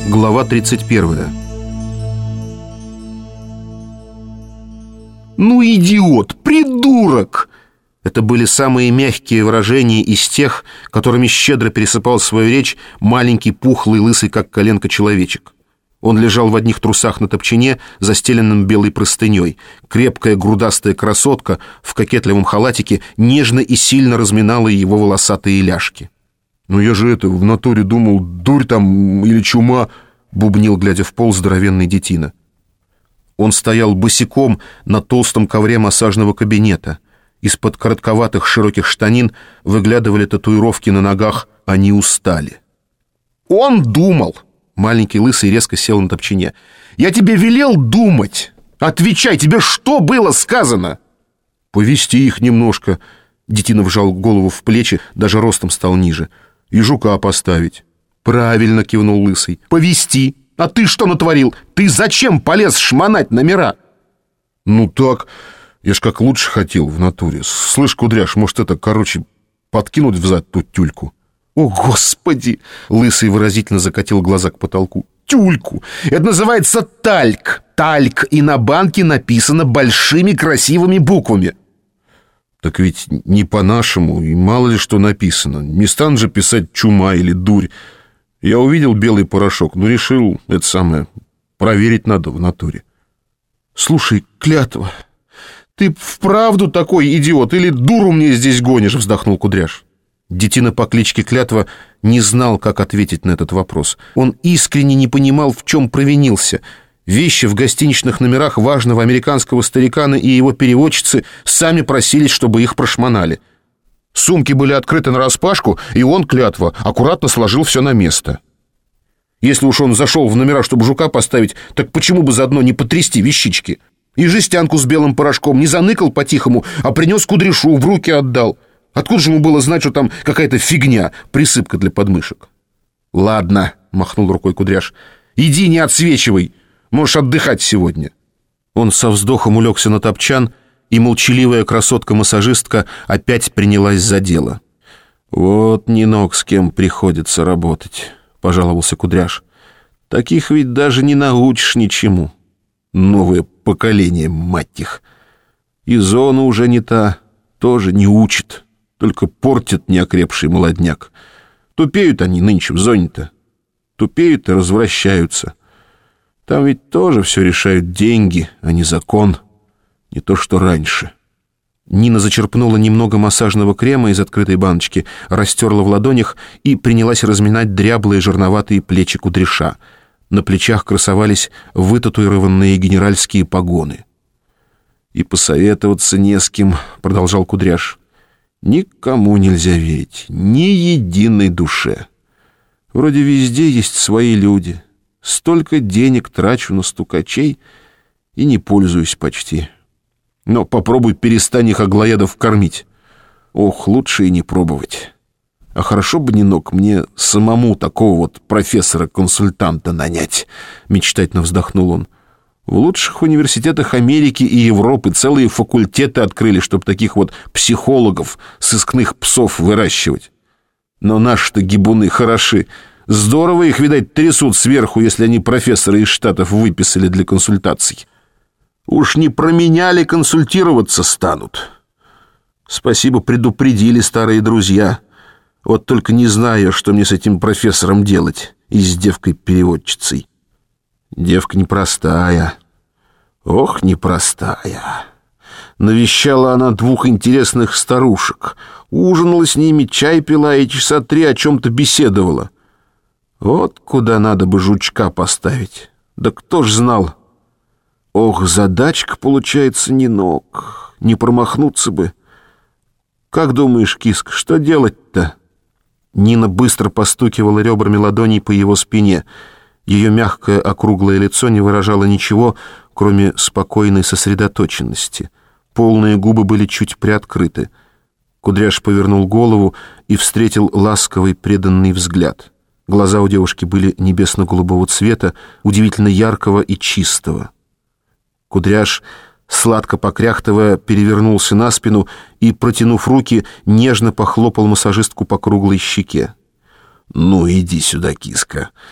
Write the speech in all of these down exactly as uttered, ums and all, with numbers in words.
Глава тридцать первая. «Ну, идиот! Придурок!» Это были самые мягкие выражения из тех, которыми щедро пересыпал свою речь маленький, пухлый, лысый, как коленка, человечек. Он лежал в одних трусах на топчине, застеленном белой простыней. Крепкая грудастая красотка в кокетливом халатике нежно и сильно разминала его волосатые ляжки. «Ну я же это, в натуре думал, дурь там или чума», — бубнил, глядя в пол, здоровенный детина. Он стоял босиком на толстом ковре массажного кабинета. Из-под коротковатых широких штанин выглядывали татуировки на ногах «Они устали». «Он думал!» — маленький лысый резко сел на топчине. «Я тебе велел думать! Отвечай, тебе что было сказано?» «Повести их немножко». Детина вжал голову в плечи, даже ростом стал ниже. «И жука поставить». «Правильно», — кивнул лысый. «Повести. А ты что натворил? Ты зачем полез шмонать номера?» «Ну так, я ж как лучше хотел в натуре. Слышь, кудряш, может это, короче, подкинуть взад ту тюльку?» «О, Господи!» — лысый выразительно закатил глаза к потолку. «Тюльку! Это называется тальк! Тальк! И на банке написано большими красивыми буквами!» «Так ведь не по-нашему, и мало ли что написано. Не стану же писать чума или дурь. Я увидел белый порошок, но решил, это самое, проверить надо в натуре». «Слушай, Клятва, ты вправду такой идиот или дуру мне здесь гонишь?» — вздохнул Кудряш. Детина по кличке Клятва не знал, как ответить на этот вопрос. Он искренне не понимал, в чем провинился. Вещи в гостиничных номерах важного американского старикана и его переводчицы сами просились, чтобы их прошмонали. Сумки были открыты нараспашку, и он, Клятва, аккуратно сложил все на место. Если уж он зашел в номера, чтобы жука поставить, так почему бы заодно не потрясти вещички? И жестянку с белым порошком не заныкал по-тихому, а принес Кудряшу, в руки отдал. Откуда же ему было знать, что там какая-то фигня, присыпка для подмышек? «Ладно», — махнул рукой Кудряш, — «иди не отсвечивай, можешь отдыхать сегодня». Он со вздохом улегся на топчан, и молчаливая красотка-массажистка опять принялась за дело. «Вот нинок с кем приходится работать», — пожаловался Кудряш. «Таких ведь даже не научишь ничему. Новое поколение, мать их. И зона уже не та, тоже не учит, только портит неокрепший молодняк. Тупеют они нынче в зоне-то. Тупеют и развращаются. Там ведь тоже все решают деньги, а не закон. Не то что раньше». Нина зачерпнула немного массажного крема из открытой баночки, растерла в ладонях и принялась разминать дряблые жирноватые плечи Кудряша. На плечах красовались вытатуированные генеральские погоны. «И посоветоваться не с кем», — продолжал Кудряш. «Никому нельзя верить, ни единой душе. Вроде везде есть свои люди. Столько денег трачу на стукачей и не пользуюсь почти. Но попробуй перестань их аглоедов кормить. Ох, лучше и не пробовать. А хорошо бы, Нинок, мне самому такого вот профессора-консультанта нанять», — мечтательно вздохнул он. «В лучших университетах Америки и Европы целые факультеты открыли, чтобы таких вот психологов, сыскных псов выращивать. Но наши-то гибуны хороши. Здорово их, видать, трясут сверху, если они профессора из Штатов выписали для консультаций. Уж не променяли, консультироваться станут. Спасибо, предупредили старые друзья. Вот только не знаю, что мне с этим профессором делать и с девкой-переводчицей. Девка непростая. Ох, непростая. Навещала она двух интересных старушек. Ужинала с ними, чай пила и часа три о чем-то беседовала. Вот куда надо бы жучка поставить. Да кто ж знал. Ох, задачка получается, Нинок. Не промахнуться бы. Как думаешь, киска, что делать-то?» Нина быстро постукивала ребрами ладоней по его спине. Ее мягкое округлое лицо не выражало ничего, кроме спокойной сосредоточенности. Полные губы были чуть приоткрыты. Кудряш повернул голову и встретил ласковый преданный взгляд. Глаза у девушки были небесно-голубого цвета, удивительно яркого и чистого. Кудряш, сладко покряхтывая, перевернулся на спину и, протянув руки, нежно похлопал массажистку по круглой щеке. «Ну, иди сюда, киска.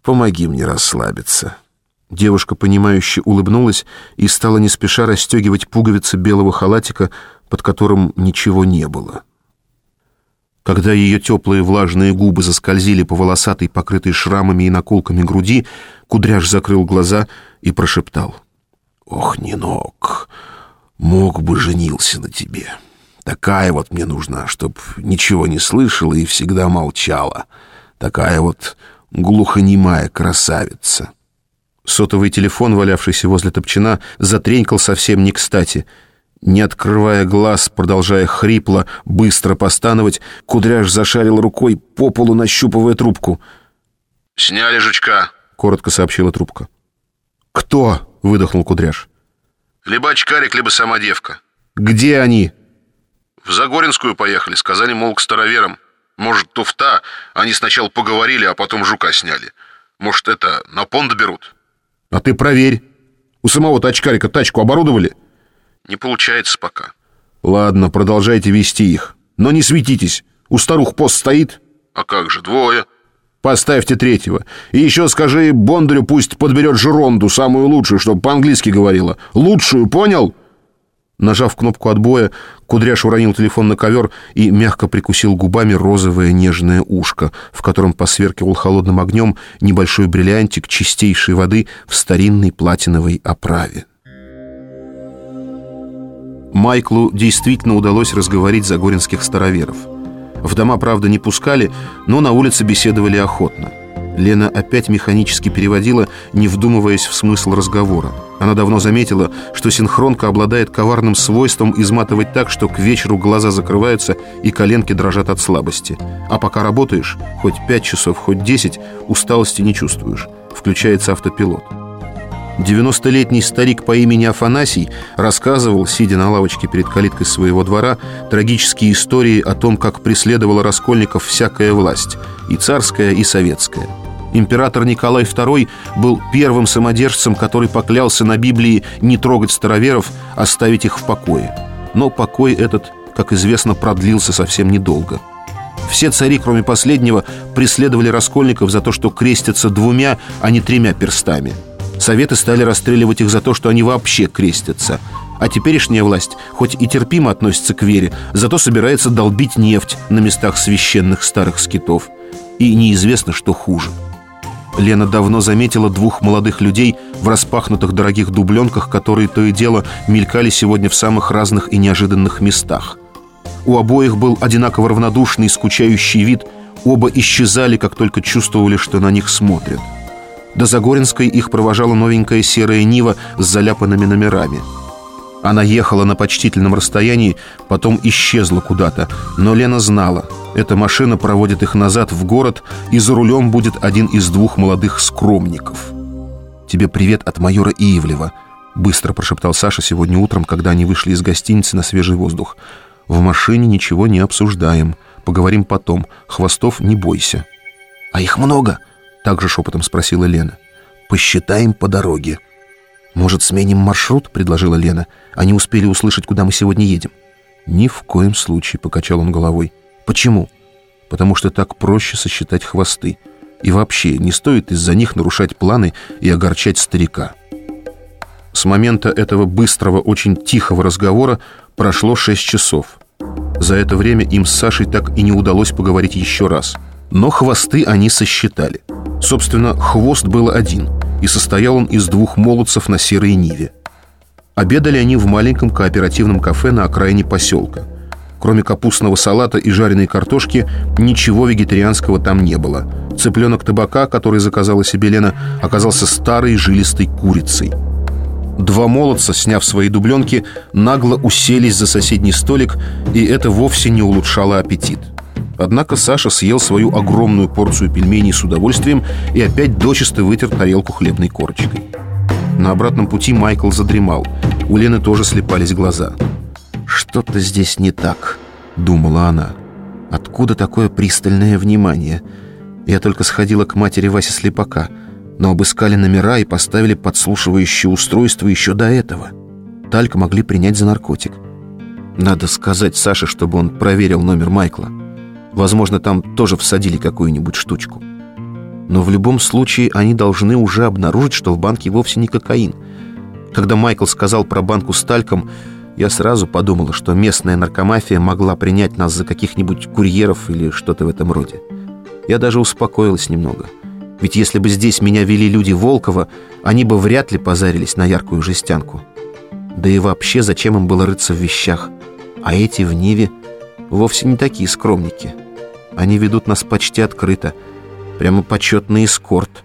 Помоги мне расслабиться». Девушка, понимающе улыбнулась и стала не спеша расстегивать пуговицы белого халатика, под которым ничего не было. Когда ее теплые влажные губы заскользили по волосатой, покрытой шрамами и наколками груди, Кудряш закрыл глаза и прошептал: «Ох, Нинок, мог бы женился на тебе. Такая вот мне нужна, чтоб ничего не слышала и всегда молчала. Такая вот глухонемая красавица». Сотовый телефон, валявшийся возле топчина, затренькал совсем не кстати. Не открывая глаз, продолжая хрипло, быстро постановать, Кудряш зашарил рукой по полу, нащупывая трубку. «Сняли жучка», — коротко сообщила трубка. «Кто?» — выдохнул Кудряш. «Либо очкарик, либо сама девка». «Где они?» «В Загоринскую поехали, сказали, мол, к староверам. Может, туфта, они сначала поговорили, а потом жука сняли. Может, это, на понт берут?» «А ты проверь. У самого-то очкарика тачку оборудовали?» «Не получается пока». «Ладно, продолжайте вести их. Но не светитесь. У старух пост стоит?» «А как же, двое». «Поставьте третьего. И еще скажи Бондарю, пусть подберет Жеронду, самую лучшую, чтобы по-английски говорила. Лучшую, понял?» Нажав кнопку отбоя, Кудряш уронил телефон на ковер и мягко прикусил губами розовое нежное ушко, в котором посверкивал холодным огнем небольшой бриллиантик чистейшей воды в старинной платиновой оправе. Майклу действительно удалось разговорить загоринских староверов. В дома, правда, не пускали, но на улице беседовали охотно. Лена опять механически переводила, не вдумываясь в смысл разговора. Она давно заметила, что синхронка обладает коварным свойством изматывать так, что к вечеру глаза закрываются и коленки дрожат от слабости. А пока работаешь, хоть пять часов, хоть десять, усталости не чувствуешь. Включается автопилот. девяностолетний старик по имени Афанасий рассказывал, сидя на лавочке перед калиткой своего двора, трагические истории о том, как преследовала раскольников всякая власть, и царская, и советская. Император Николай второй был первым самодержцем, который поклялся на Библии не трогать староверов, оставить их в покое. Но покой этот, как известно, продлился совсем недолго. Все цари, кроме последнего, преследовали раскольников за то, что крестятся двумя, а не тремя перстами. Советы стали расстреливать их за то, что они вообще крестятся. А теперешняя власть, хоть и терпимо относится к вере, зато собирается долбить нефть на местах священных старых скитов. И неизвестно, что хуже. Лена давно заметила двух молодых людей в распахнутых дорогих дубленках, которые то и дело мелькали сегодня в самых разных и неожиданных местах. У обоих был одинаково равнодушный, скучающий вид. Оба исчезали, как только чувствовали, что на них смотрят. До Загоринской их провожала новенькая серая Нива с заляпанными номерами. Она ехала на почтительном расстоянии, потом исчезла куда-то. Но Лена знала, эта машина проводит их назад в город, и за рулем будет один из двух молодых скромников. «Тебе привет от майора Ивлева», — быстро прошептал Саша сегодня утром, когда они вышли из гостиницы на свежий воздух. «В машине ничего не обсуждаем. Поговорим потом. Хвостов не бойся». «А их много?» — также шепотом спросила Лена. «Посчитаем по дороге». «Может, сменим маршрут?» — предложила Лена. «Они успели услышать, куда мы сегодня едем». «Ни в коем случае», — покачал он головой. «Почему?» «Потому что так проще сосчитать хвосты. И вообще, не стоит из-за них нарушать планы и огорчать старика». С момента этого быстрого, очень тихого разговора прошло шесть часов. За это время им с Сашей так и не удалось поговорить еще раз. Но хвосты они сосчитали. Собственно, хвост был один, и состоял он из двух молодцев на серой Ниве. Обедали они в маленьком кооперативном кафе на окраине поселка. Кроме капустного салата и жареной картошки, ничего вегетарианского там не было. Цыпленок табака, который заказала себе Лена, оказался старой жилистой курицей. Два молодца, сняв свои дубленки, нагло уселись за соседний столик, и это вовсе не улучшало аппетит. Однако Саша съел свою огромную порцию пельменей с удовольствием и опять дочисто вытер тарелку хлебной корочкой. На обратном пути Майкл задремал. У Лены тоже слепались глаза. «Что-то здесь не так», — думала она. «Откуда такое пристальное внимание? Я только сходила к матери Васи Слепака, но обыскали номера и поставили подслушивающее устройство еще до этого. Талька могли принять за наркотик. Надо сказать Саше, чтобы он проверил номер Майкла. Возможно, там тоже всадили какую-нибудь штучку». Но в любом случае они должны уже обнаружить, что в банке вовсе не кокаин. Когда Майкл сказал про банку с тальком, я сразу подумала, что местная наркомафия могла принять нас за каких-нибудь курьеров или что-то в этом роде. Я даже успокоилась немного. Ведь если бы здесь меня вели люди Волкова, они бы вряд ли позарились на яркую жестянку. Да и вообще, зачем им было рыться в вещах? А эти в Ниве вовсе не такие скромники. Они ведут нас почти открыто. Прямо почетный эскорт.